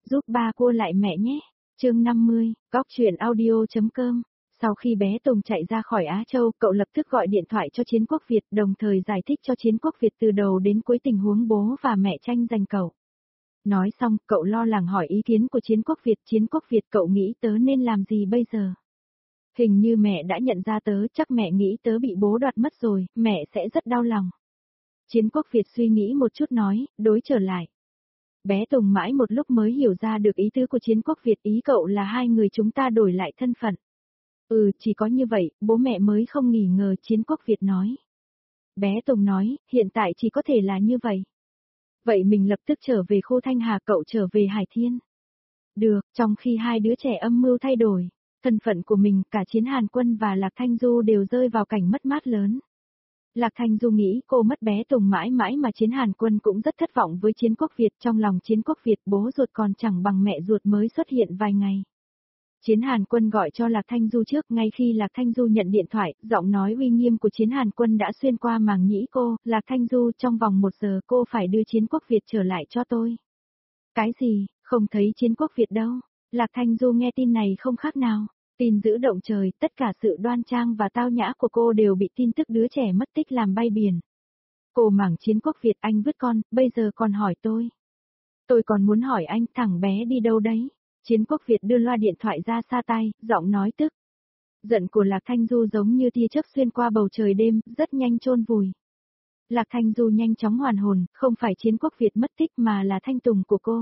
giúp ba cua lại mẹ nhé. Chương 50, góc truyện audio.com. Sau khi bé Tùng chạy ra khỏi Á Châu, cậu lập tức gọi điện thoại cho Chiến Quốc Việt, đồng thời giải thích cho Chiến Quốc Việt từ đầu đến cuối tình huống bố và mẹ tranh giành cậu. Nói xong, cậu lo lắng hỏi ý kiến của Chiến Quốc Việt. Chiến Quốc Việt, cậu nghĩ tớ nên làm gì bây giờ? Hình như mẹ đã nhận ra tớ, chắc mẹ nghĩ tớ bị bố đoạt mất rồi, mẹ sẽ rất đau lòng. Chiến Quốc Việt suy nghĩ một chút nói, đối trở lại. Bé Tùng mãi một lúc mới hiểu ra được ý tứ của Chiến Quốc Việt, ý cậu là hai người chúng ta đổi lại thân phận. Chỉ có như vậy, bố mẹ mới không nghi ngờ, Chiến Quốc Việt nói. Bé Tùng nói, hiện tại chỉ có thể là như vậy. Vậy mình lập tức trở về khu Thanh Hà, cậu trở về Hải Thiên. Được, trong khi hai đứa trẻ âm mưu thay đổi, thân phận của mình, cả Chiến Hàn Quân và Lạc Thanh Du đều rơi vào cảnh mất mát lớn. Lạc Thanh Du nghĩ cô mất bé Tùng mãi mãi mà Chiến Hàn Quân cũng rất thất vọng với Chiến Quốc Việt, trong lòng Chiến Quốc Việt bố ruột còn chẳng bằng mẹ ruột mới xuất hiện vài ngày. Chiến Hàn Quân gọi cho Lạc Thanh Du trước, ngay khi Lạc Thanh Du nhận điện thoại, giọng nói uy nghiêm của Chiến Hàn Quân đã xuyên qua màng nhĩ cô, Lạc Thanh Du, trong vòng 1 giờ cô phải đưa Chiến Quốc Việt trở lại cho tôi. Cái gì, không thấy Chiến Quốc Việt đâu? Lạc Thanh Du nghe tin này không khác nào. Tin dữ động trời, tất cả sự đoan trang và tao nhã của cô đều bị tin tức đứa trẻ mất tích làm bay biển. Cô mảng Chiến Quốc Việt, anh vứt con, bây giờ còn hỏi tôi. Tôi còn muốn hỏi anh, thằng bé đi đâu đấy? Chiến Quốc Việt đưa loa điện thoại ra xa tay, giọng nói tức. Giận của Lạc Thanh Du giống như tia chớp xuyên qua bầu trời đêm, rất nhanh chôn vùi. Lạc Thanh Du nhanh chóng hoàn hồn, không phải Chiến Quốc Việt mất tích mà là Thanh Tùng của cô.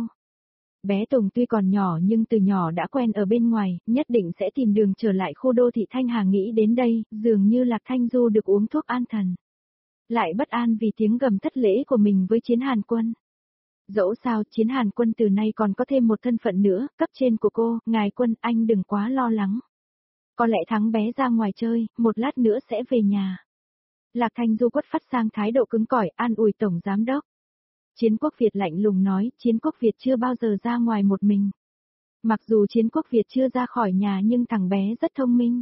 Bé Tùng tuy còn nhỏ nhưng từ nhỏ đã quen ở bên ngoài, nhất định sẽ tìm đường trở lại khu đô thị Thanh Hà. Nghĩ đến đây, dường như Lạc Thanh Du được uống thuốc an thần. Lại bất an vì tiếng gầm thất lễ của mình với Chiến Hàn Quân. Dẫu sao, Chiến Hàn Quân từ nay còn có thêm một thân phận nữa, cấp trên của cô, ngài Quân, anh đừng quá lo lắng. Có lẽ thắng bé ra ngoài chơi, một lát nữa sẽ về nhà. Lạc Thanh Du quất phát sang thái độ cứng cỏi, an ủi tổng giám đốc. Chiến Quốc Việt lạnh lùng nói, Chiến Quốc Việt chưa bao giờ ra ngoài một mình. Mặc dù Chiến Quốc Việt chưa ra khỏi nhà nhưng thằng bé rất thông minh.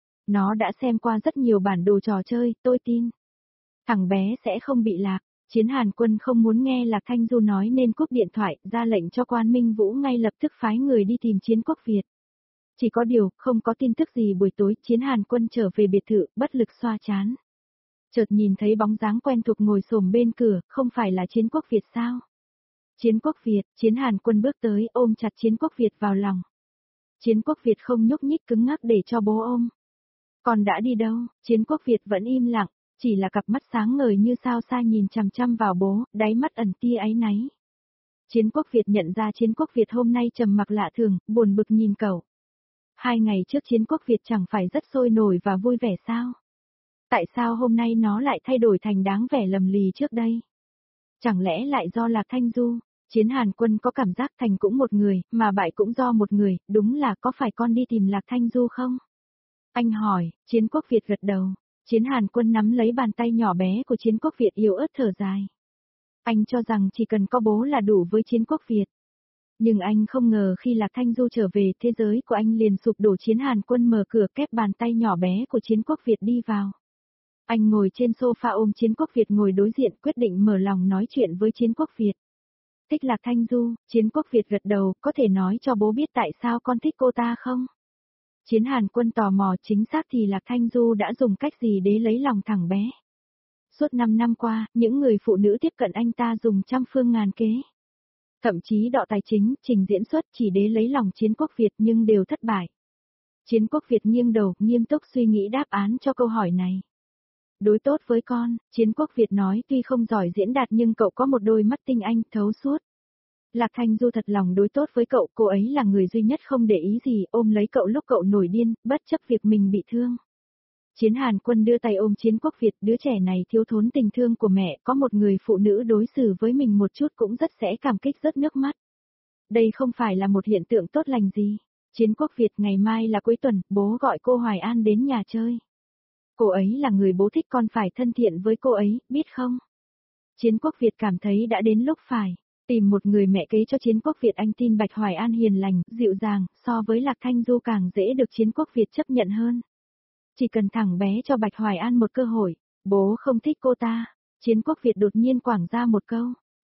Nó đã xem qua rất nhiều bản đồ trò chơi, tôi tin. Thằng bé sẽ không bị lạc. Chiến Hàn Quân không muốn nghe Lạc Thanh Du nói nên cúp điện thoại, ra lệnh cho Quan Minh Vũ ngay lập tức phái người đi tìm Chiến Quốc Việt. Chỉ có điều, không có tin tức gì. Buổi tối, Chiến Hàn Quân trở về biệt thự, bất lực xoa trán. Chợt nhìn thấy bóng dáng quen thuộc ngồi xổm bên cửa, không phải là Chiến Quốc Việt sao? Chiến Quốc Việt, Chiến Hàn Quân bước tới ôm chặt Chiến Quốc Việt vào lòng. Chiến Quốc Việt không nhúc nhích, cứng ngắc để cho bố ôm. Con đã đi đâu? Chiến Quốc Việt vẫn im lặng, chỉ là cặp mắt sáng ngời như sao xa nhìn chằm chằm vào bố, đáy mắt ẩn tia áy náy. Chiến Quốc Việt nhận ra Chiến Quốc Việt hôm nay trầm mặc lạ thường, buồn bực nhìn cậu. 2 ngày trước Chiến Quốc Việt chẳng phải rất sôi nổi và vui vẻ sao? Tại sao hôm nay nó lại thay đổi thành đáng vẻ lầm lì trước đây? Chẳng lẽ lại do Lạc Thanh Du? Chiến Hàn Quân có cảm giác thành cũng một người, mà bại cũng do một người, đúng là có phải con đi tìm Lạc Thanh Du không? Anh hỏi, Chiến Quốc Việt gật đầu. Chiến Hàn Quân nắm lấy bàn tay nhỏ bé của Chiến Quốc Việt yếu ớt thở dài. Anh cho rằng chỉ cần có bố là đủ với Chiến Quốc Việt. Nhưng anh không ngờ khi Lạc Thanh Du trở về, thế giới của anh liền sụp đổ. Chiến Hàn Quân mở cửa kép bàn tay nhỏ bé của Chiến Quốc Việt đi vào. Anh ngồi trên sofa ôm Chiến Quốc Việt ngồi đối diện, quyết định mở lòng nói chuyện với Chiến Quốc Việt. Thích Lạc Thanh Du? Chiến Quốc Việt gật đầu, có thể nói cho bố biết tại sao con thích cô ta không? Chiến Hàn Quân tò mò, chính xác thì Lạc Thanh Du đã dùng cách gì để lấy lòng thằng bé? Suốt 5 năm qua, những người phụ nữ tiếp cận anh ta dùng trăm phương ngàn kế. Thậm chí đọ tài chính, trình diễn xuất chỉ để lấy lòng Chiến Quốc Việt nhưng đều thất bại. Chiến Quốc Việt nghiêng đầu, nghiêm túc suy nghĩ đáp án cho câu hỏi này. Đối tốt với con, Chiến Quốc Việt nói, tuy không giỏi diễn đạt nhưng cậu có một đôi mắt tinh anh, thấu suốt. Lạc Thanh Du thật lòng đối tốt với cậu, cô ấy là người duy nhất không để ý gì, ôm lấy cậu lúc cậu nổi điên, bất chấp việc mình bị thương. Chiến Hàn Quân đưa tay ôm Chiến Quốc Việt, đứa trẻ này thiếu thốn tình thương của mẹ, có một người phụ nữ đối xử với mình một chút cũng rất sẽ cảm kích rớt nước mắt. Đây không phải là một hiện tượng tốt lành gì. Chiến Quốc Việt, ngày mai là cuối tuần, bố gọi cô Hoài An đến nhà chơi. Cô ấy là người bố thích, con phải thân thiện với cô ấy, biết không? Chiến Quốc Việt cảm thấy đã đến lúc phải tìm một người mẹ kế cho Chiến Quốc Việt. Anh tin Bạch Hoài An hiền lành, dịu dàng, so với Lạc Thanh Du càng dễ được Chiến Quốc Việt chấp nhận hơn. Chỉ cần thằng bé cho Bạch Hoài An một cơ hội, bố không thích cô ta. Chiến Quốc Việt đột nhiên quảng ra một câu.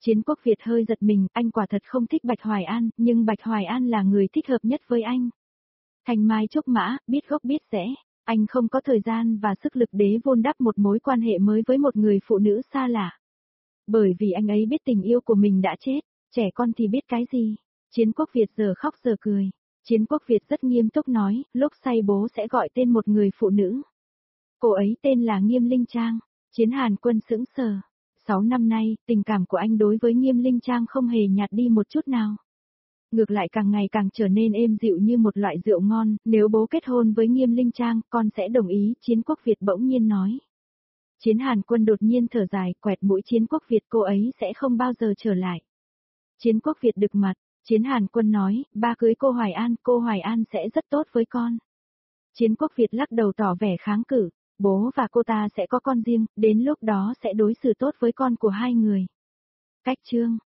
Chiến Quốc Việt hơi giật mình, anh quả thật không thích Bạch Hoài An, nhưng Bạch Hoài An là người thích hợp nhất với anh. Thanh mai trúc mã, biết gốc biết rễ, anh không có thời gian và sức lực để vun đắp một mối quan hệ mới với một người phụ nữ xa lạ. Bởi vì anh ấy biết tình yêu của mình đã chết, trẻ con thì biết cái gì. Chiến Quốc Việt giờ khóc giờ cười. Chiến Quốc Việt rất nghiêm túc nói, lúc say bố sẽ gọi tên một người phụ nữ. Cô ấy tên là Nghiêm Linh Trang. Chiến Hàn Quân sững sờ. 6 năm nay, tình cảm của anh đối với Nghiêm Linh Trang không hề nhạt đi một chút nào. Ngược lại càng ngày càng trở nên êm dịu như một loại rượu ngon, nếu bố kết hôn với Nghiêm Linh Trang, con sẽ đồng ý, Chiến Quốc Việt bỗng nhiên nói. Chiến Hàn Quân đột nhiên thở dài, quẹt mũi Chiến Quốc Việt, cô ấy sẽ không bao giờ trở lại. Chiến Quốc Việt đực mặt, Chiến Hàn Quân nói, ba cưới cô Hoài An sẽ rất tốt với con. Chiến Quốc Việt lắc đầu tỏ vẻ kháng cự, bố và cô ta sẽ có con riêng, đến lúc đó sẽ đối xử tốt với con của hai người. Cách chương